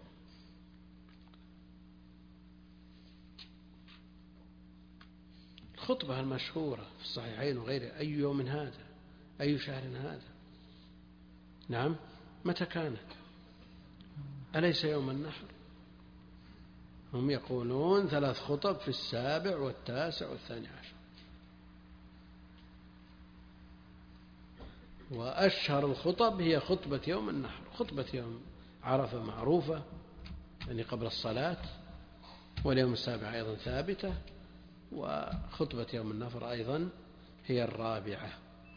الخطبة المشهورة في الصحيحين وغيره أي يوم هذا؟ أي شهر هذا؟ نعم. متى كانت؟ أليس يوم النحر؟ هم يقولون 3 خطب في 7 والتاسع وال12. وأشهر الخطب هي خطبة يوم النحر. خطبة يوم عرفة معروفة يعني قبل الصلاة، واليوم السابع أيضا ثابتة، وخطبة يوم النفر أيضا هي الرابعة.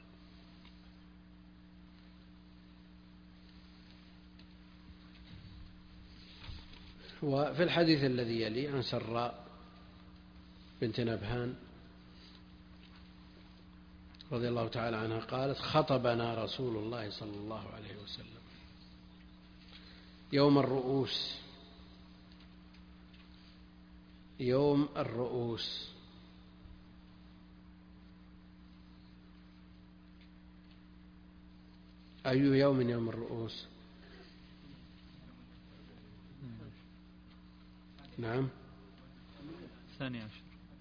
وفي الحديث الذي يلي عن سراء بنت نبهان رضي الله تعالى عنها قالت خطبنا رسول الله صلى الله عليه وسلم يوم الرؤوس يوم الرؤوس. أي يوم يوم الرؤوس؟ نعم 12.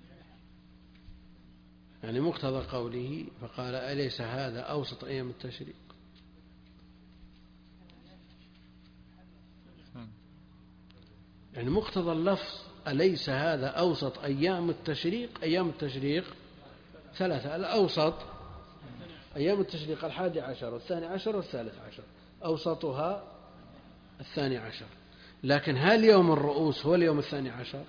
يعني مقتضى قوله فقال أليس هذا أوسط أيام التشريق؟ يعني مقتضى اللفظ أليس هذا أوسط أيام التشريق؟ أيام التشريق 3. الأوسط أيام التشريق 11 و12 و13، أوسطها 12. لكن هل يوم الرؤوس هو اليوم 12؟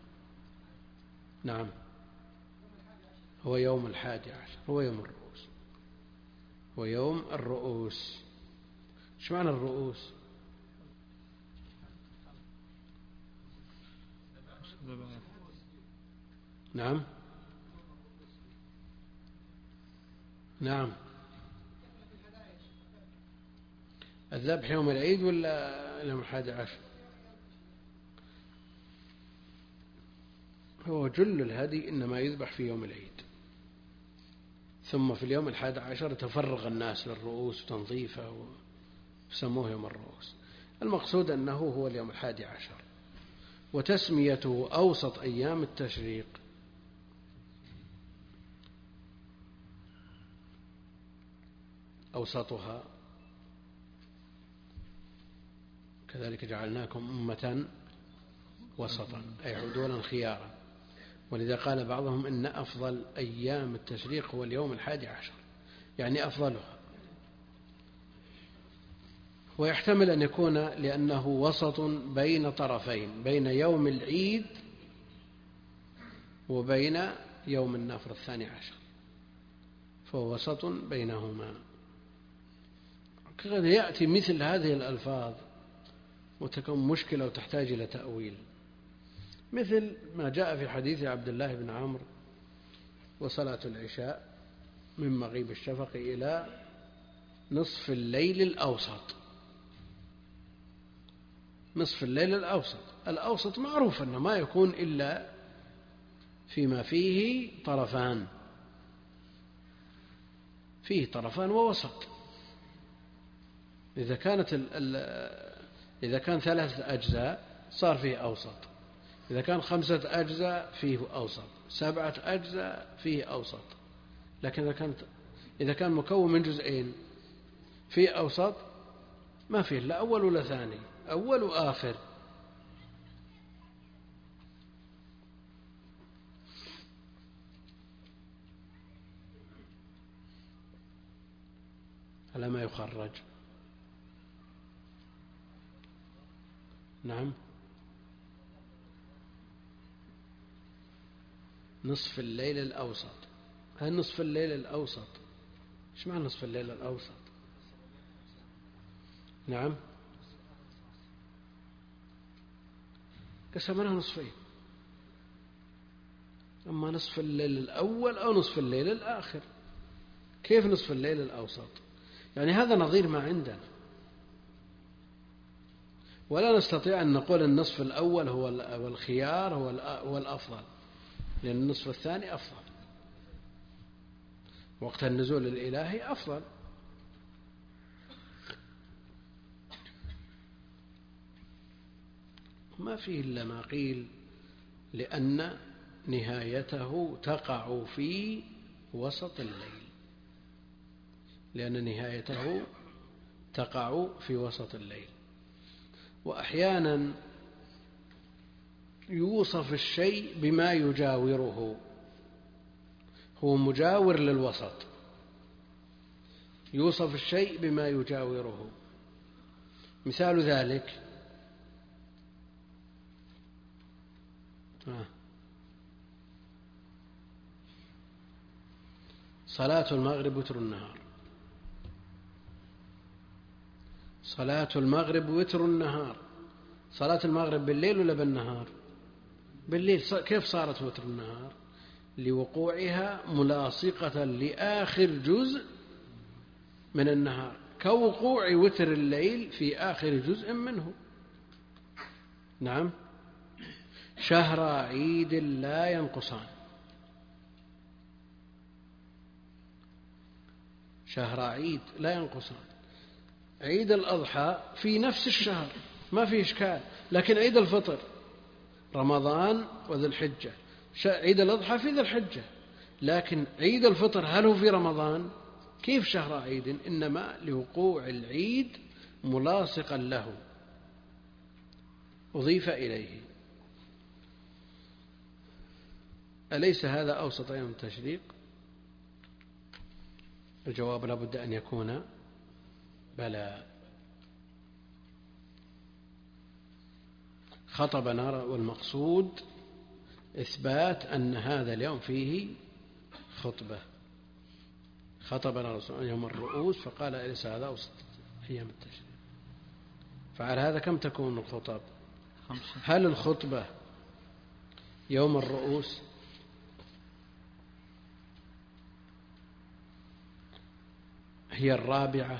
نعم، هو يوم 11، هو يوم الرؤوس، هو يوم الرؤوس. ايش معنى الرؤوس؟ نعم نعم، الذبح يوم العيد ولا يوم 11؟ هو جل الهدي إنما يذبح في يوم العيد، ثم في اليوم 11 تفرغ الناس للرؤوس وتنظيفه وسموه يوم الرؤوس. المقصود أنه هو اليوم 11، وتسميته أوسط أيام التشريق أوسطها. كذلك جعلناكم أمة وسطا أي عدولا خيارا. ولذا قال بعضهم إن أفضل أيام التشريق هو اليوم 11، يعني أفضلها. ويحتمل أن يكون لأنه وسط بين طرفين، بين يوم العيد وبين يوم النفر 12، فهو وسط بينهما. قد يأتي مثل هذه الألفاظ وتكون مشكلة وتحتاج إلى تأويل، مثل ما جاء في حديث عبد الله بن عمرو وصلاة العشاء من مغيب الشفق إلى نصف الليل الأوسط. نصف الليل الأوسط، الأوسط معروف أنه ما يكون إلا فيما فيه طرفان، فيه طرفان ووسط. إذا كان 3 أجزاء صار فيه أوسط، إذا كان 5 أجزاء فيه أوسط، 7 أجزاء فيه أوسط. لكن إذا كان مكون من جزئين فيه أوسط، ما فيه لا أول ولا ثاني، أول وآخر. على ما يخرج. نعم، نصف الليل الأوسط. هل نصف الليل الأوسط؟ ايش معنى نصف الليل الأوسط؟ نعم، قسمناه نصفين، أما نصف الليل الأول أو نصف الليل الآخر. كيف نصف الليل الأوسط؟ يعني هذا نظير ما عندنا، ولا نستطيع أن نقول النصف الأول هو الخيار هو الأفضل، لأن النصف الثاني أفضل، وقت النزول الإلهي أفضل. ما فيه إلا ما قيل لأن نهايته تقع في وسط الليل، لأن نهايته تقع في وسط الليل. وأحيانا يوصف الشيء بما يجاوره، هو مجاور للوسط، يوصف الشيء بما يجاوره. مثال ذلك صلاة المغرب وتر النهار. صلاة المغرب وتر النهار، صلاة المغرب بالليل ولا بالنهار؟ بالليل. كيف صارت وتر النهار؟ لوقوعها ملاصقة لآخر جزء من النهار، كوقوع وتر الليل في آخر جزء منه. نعم، شهر عيد لا ينقصان، شهر عيد لا ينقصان. عيد الأضحى في نفس الشهر ما فيه إشكال، لكن عيد الفطر رمضان وذي الحجة، عيد الأضحى في ذي الحجة، لكن عيد الفطر هل هو في رمضان؟ كيف شهر عيد؟ إنما لوقوع العيد ملاصقا له أضيف إليه. أليس هذا أوسط أيام التشريق؟ الجواب لا بد أن يكون بلى. خطبنا، والمقصود إثبات أن هذا اليوم فيه خطبة. خطبنا رسول يوم الرؤوس فقال أليس هذا أوسط أيام التشريق؟ فعلى هذا كم تكون الخطب؟ 5. هل الخطبة يوم الرؤوس هي 4،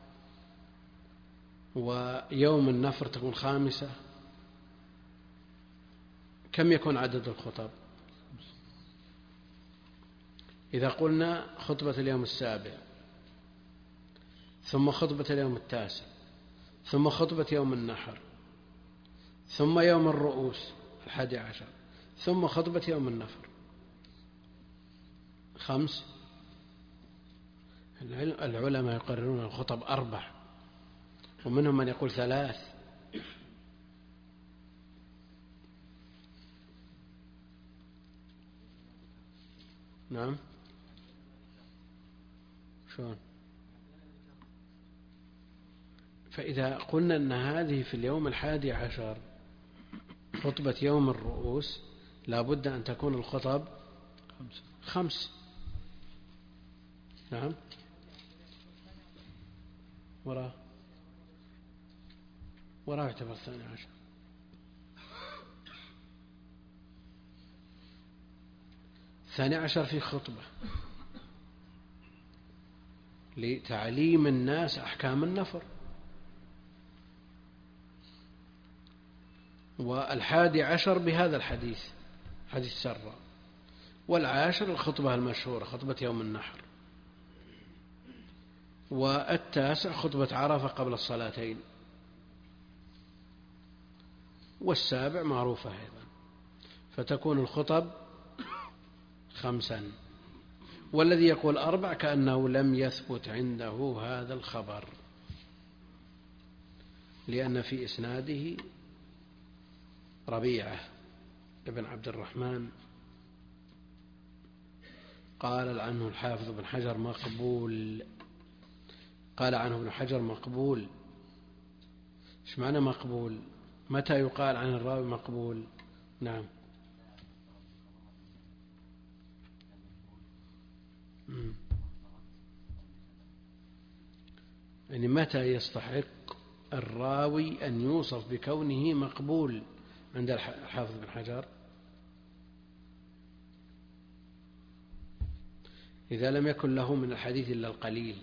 ويوم النفر تكون 5؟ كم يكون عدد الخطب؟ إذا قلنا خطبة اليوم 7، ثم خطبة اليوم 9، ثم خطبة يوم النحر، ثم يوم الرؤوس 11، ثم خطبة يوم النفر 5. العلماء يقررون الخطب 4، ومنهم من يقول 3. نعم، شلون؟ فإذا قلنا أن هذه في اليوم 11 خطبة يوم الرؤوس لا بد أن تكون الخطب 5. نعم، وراء يعتبر 12. الثاني عشر في خطبة لتعليم الناس أحكام النفر، 11 بهذا الحديث، حديث سرة. 10 الخطبة المشهورة خطبة يوم النحر. 9 خطبة عرفة قبل الصلاتين. 7 معروفة أيضا، فتكون الخطب 5. والذي يقول 4 كأنه لم يثبت عنده هذا الخبر، لأن في إسناده ربيعة ابن عبد الرحمن قال عنه الحافظ بن حجر مقبول. قال عنه ابن حجر مقبول. ايش معنى مقبول؟ متى يقال عن الراوي مقبول؟ نعم، يعني متى يستحق الراوي أن يوصف بكونه مقبول عند الحافظ بن حجر؟ إذا لم يكن له من الحديث إلا القليل،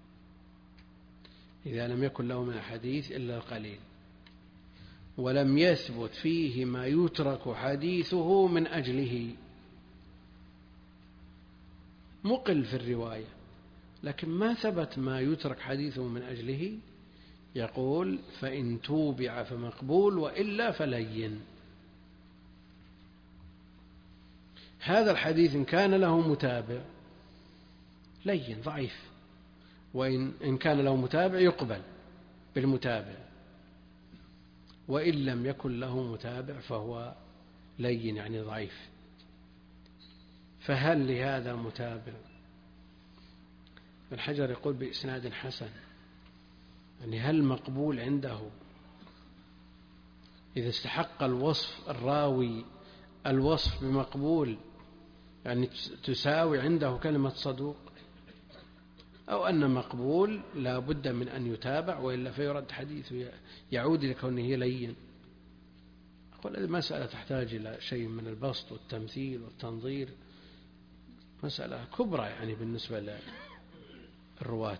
إذا لم يكن له من الحديث إلا القليل، ولم يثبت فيه ما يترك حديثه من أجله، مقل في الرواية لكن ما ثبت ما يترك حديثه من أجله، يقول فإن توبع فمقبول وإلا فلين. هذا الحديث إن كان له متابع لين ضعيف، وإن كان له متابع يقبل بالمتابع، وإن لم يكن له متابع فهو لين يعني ضعيف. فهل لهذا متابع؟ ابن حجر يقول بإسناد حسن، يعني هل مقبول عنده إذا استحق الوصف الراوي الوصف بمقبول، يعني تساوي عنده كلمة صدوق، أو أن مقبول لا بد من أن يتابع وإلا فيرد حديثه يعود إلى كونه لين. أقول المسألة تحتاج إلى شيء من البسط والتمثيل والتنظير، مسألة كبرى يعني بالنسبة للرواة.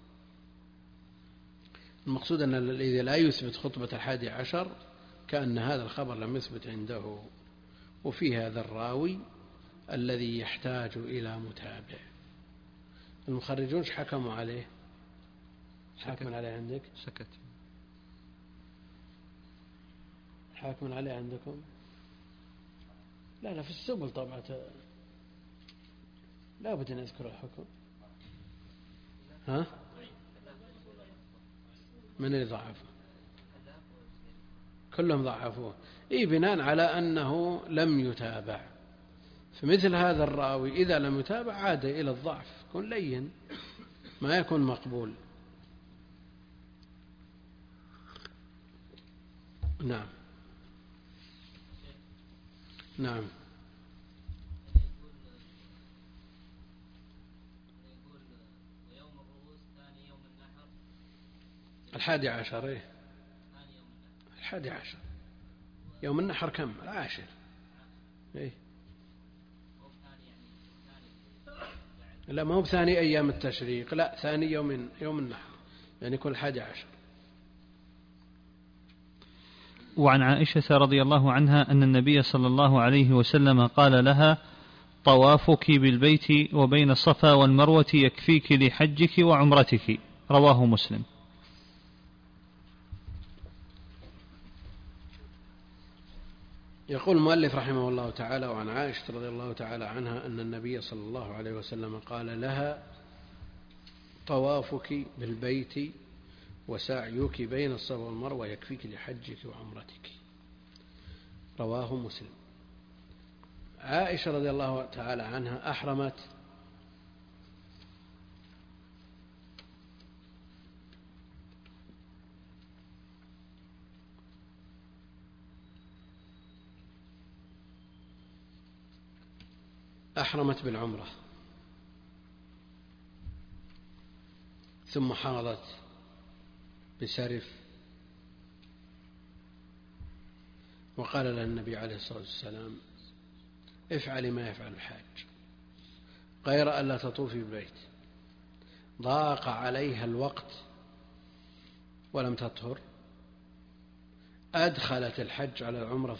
المقصود أن الذي لا يثبت خطبة 11 كأن هذا الخبر لم يثبت عنده وفي هذا الراوي الذي يحتاج إلى متابع. المخرجون حكموا عليه؟ حاكم عليه عندك؟ سكت. حاكم عليه عندكم؟ لا في السبل طبعا لا بد أن يذكر الحكم. ها؟ من اللي ضعفه؟ كلهم ضعفوه. بناء على أنه لم يتابع. فمثل هذا الراوي إذا لم يتابع عاد إلى الضعف، يكون لين ما يكون مقبول. نعم. الحادي عشر. 11 يوم النحر كم؟ 10. لا ما هو بثاني أيام التشريق، لا ثاني يوم النحر، يعني كل 11. وعن عائشة رضي الله عنها أن النبي صلى الله عليه وسلم قال لها: طوافك بالبيت وبين الصفا والمروة يكفيك لحجك وعمرتك. رواه مسلم. يقول المؤلف رحمه الله تعالى: وعن عائشة رضي الله تعالى عنها أن النبي صلى الله عليه وسلم قال لها: طوافك بالبيت وسعيك بين الصفا والمروة يكفيك لحجك وعمرتك. رواه مسلم. عائشة رضي الله تعالى عنها أحرمت بالعمرة ثم حاضت بسرف، وقال لها النبي عليه الصلاة والسلام: افعلي ما يفعل الحاج غير ألا تطوفي بالبيت. ضاق عليها الوقت ولم تطهر، أدخلت الحج على العمرة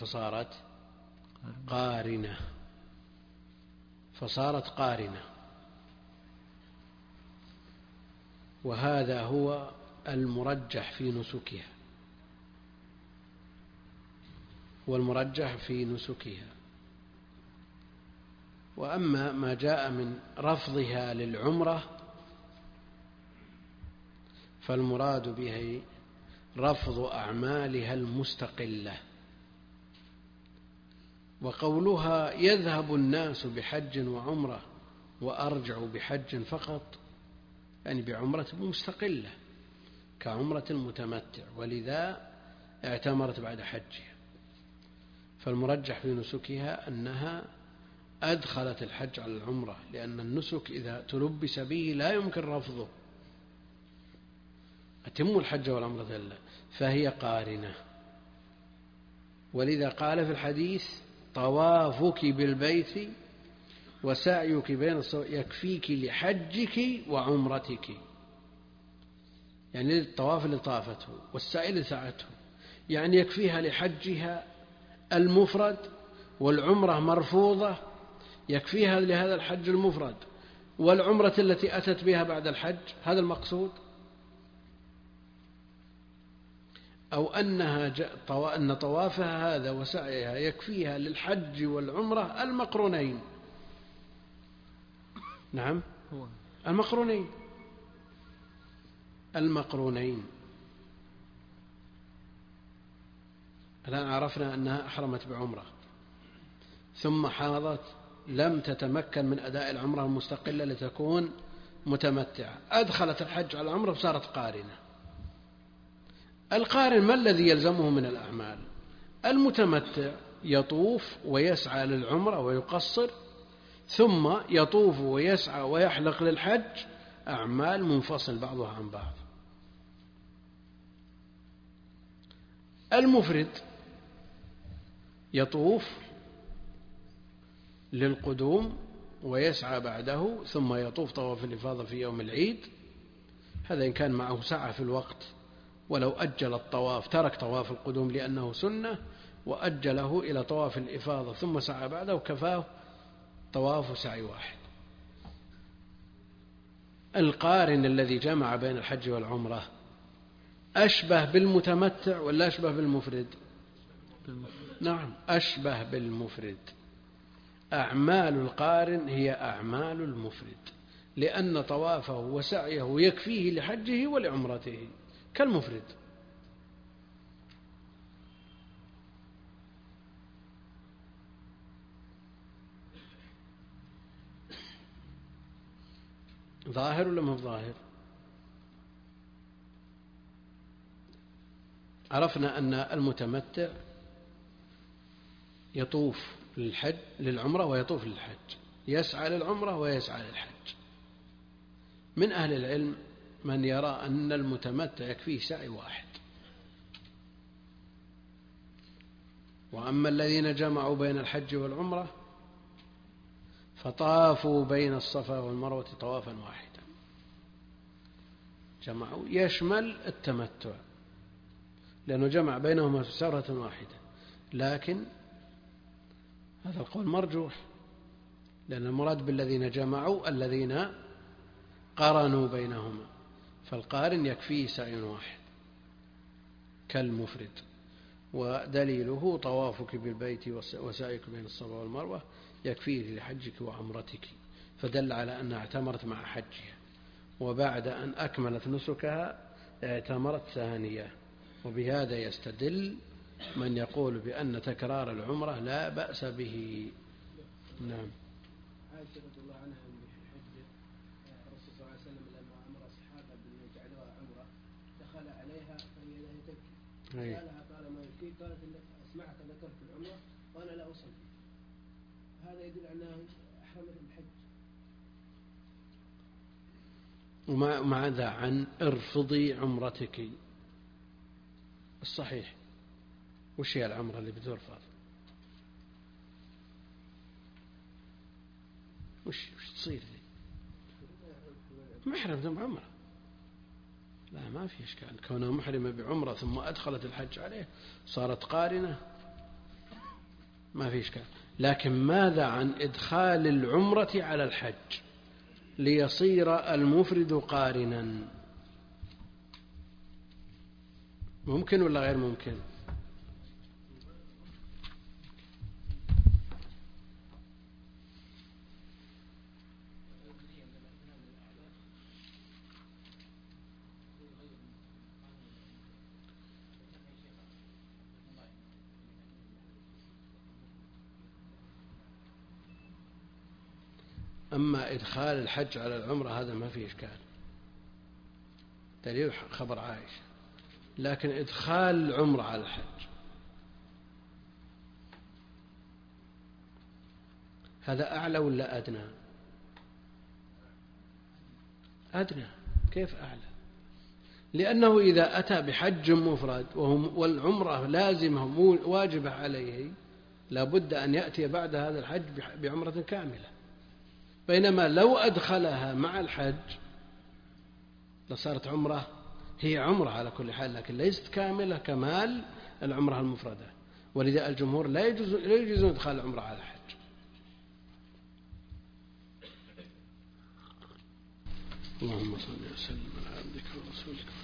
فصارت قارنة. وهذا هو المرجح في نسكها. وأما ما جاء من رفضها للعمرة فالمراد به رفض أعمالها المستقلة. وقولها: يذهب الناس بحج وعمرة وأرجع بحج فقط، يعني بعمرة مستقلة كعمرة المتمتع، ولذا اعتمرت بعد حجها. فالمرجح في نسكها أنها أدخلت الحج على العمرة، لأن النسك إذا تلبس به لا يمكن رفضه. أتم الحج والعمرة لله، فهي قارنة. ولذا قال في الحديث: طوافك بالبيت وسعيك بين الصفا يكفيك لحجك وعمرتك، يعني الطواف اللي طافته والسعي اللي سعته، يعني يكفيها لحجها المفرد، والعمرة مرفوضة يكفيها لهذا الحج المفرد، والعمرة التي أتت بها بعد الحج. هذا المقصود. أو أن طوافها هذا وسعيها يكفيها للحج والعمرة المقرونين. نعم، المقرونين. الآن عرفنا أنها أحرمت بعمرة ثم حاضت، لم تتمكن من أداء العمرة المستقلة لتكون متمتعة، أدخلت الحج على العمرة وصارت قارنة. القارن ما الذي يلزمه من الأعمال؟ المتمتع يطوف ويسعى للعمرة ويقصر، ثم يطوف ويسعى ويحلق للحج، أعمال منفصل بعضها عن بعض. المفرد يطوف للقدوم ويسعى بعده، ثم يطوف طواف الإفاضة في يوم العيد. هذا إن كان معه سعة في الوقت، ولو أجل الطواف ترك طواف القدوم لأنه سنة، وأجله إلى طواف الإفاضة ثم سعى بعده وكفاه طواف سعي واحد. القارن الذي جمع بين الحج والعمرة أشبه بالمتمتع ولا أشبه بالمفرد؟ نعم أشبه بالمفرد. أعمال القارن هي أعمال المفرد، لأن طوافه وسعيه يكفيه لحجه ولعمرته كالمفرد. ظاهر ولا مو ظاهر؟ عرفنا أن المتمتع يطوف للعمرة ويطوف للحج، يسعى للعمرة ويسعى للحج. من أهل العلم من يرى أن المتمتع يكفيه سعي واحد، وأما الذين جمعوا بين الحج والعمرة فطافوا بين الصفا والمروة طوافا واحدا، جمعوا يشمل التمتع لأنه جمع بينهما في سورة واحدة. لكن هذا القول مرجوح، لأن المراد بالذين جمعوا الذين قارنوا بينهما، فالقارن يكفيه سعي واحد كالمفرد. ودليله طوافك بالبيت وسعيك بين الصفا والمروة يكفيه لحجك وعمرتك، فدل على أنها اعتمرت مع حجها، وبعد أن أكملت نسكها اعتمرت ثانية. وبهذا يستدل من يقول بأن تكرار العمرة لا بأس به. نعم. عائشة رضي الله عنها في حجة الرسول صلى الله عليه وسلم لما أمر الصحابة بأن يجعلوها عمرة دخل عليها فهي لا تبكي، سألها قال ما يبكي؟ قالت أسمعك ذكرت العمرة وأنا لا أصلي. هذا يدل على أنها أحرمت بالحج. وماذا عن ارفضي عمرتك؟ الصحيح وش هي العمرة اللي بترفض؟ وش تصير ذي؟ محرم بعمرة، لا ما في إشكال. كونها محرمة بعمرة ثم أدخلت الحج عليه صارت قارنة ما في إشكال. لكن ماذا عن إدخال العمرة على الحج ليصير المفرد قارنا؟ ممكن ولا غير ممكن؟ أما إدخال الحج على العمرة هذا ما فيه إشكال، دليل خبر عائشة. لكن إدخال العمرة على الحج هذا أعلى ولا أدنى؟ أدنى. كيف أعلى؟ لأنه إذا أتى بحج مفرد والعمرة لازمة واجبة عليه لابد أن يأتي بعد هذا الحج بعمرة كاملة، بينما لو أدخلها مع الحج لصارت عمرة، هي عمرة على كل حال لكن ليست كاملة كمال العمرة المفردة. ولذا الجمهور لا يجوز إدخال العمرة على الحج. اللهم صل وسلم على عبدك ورسولك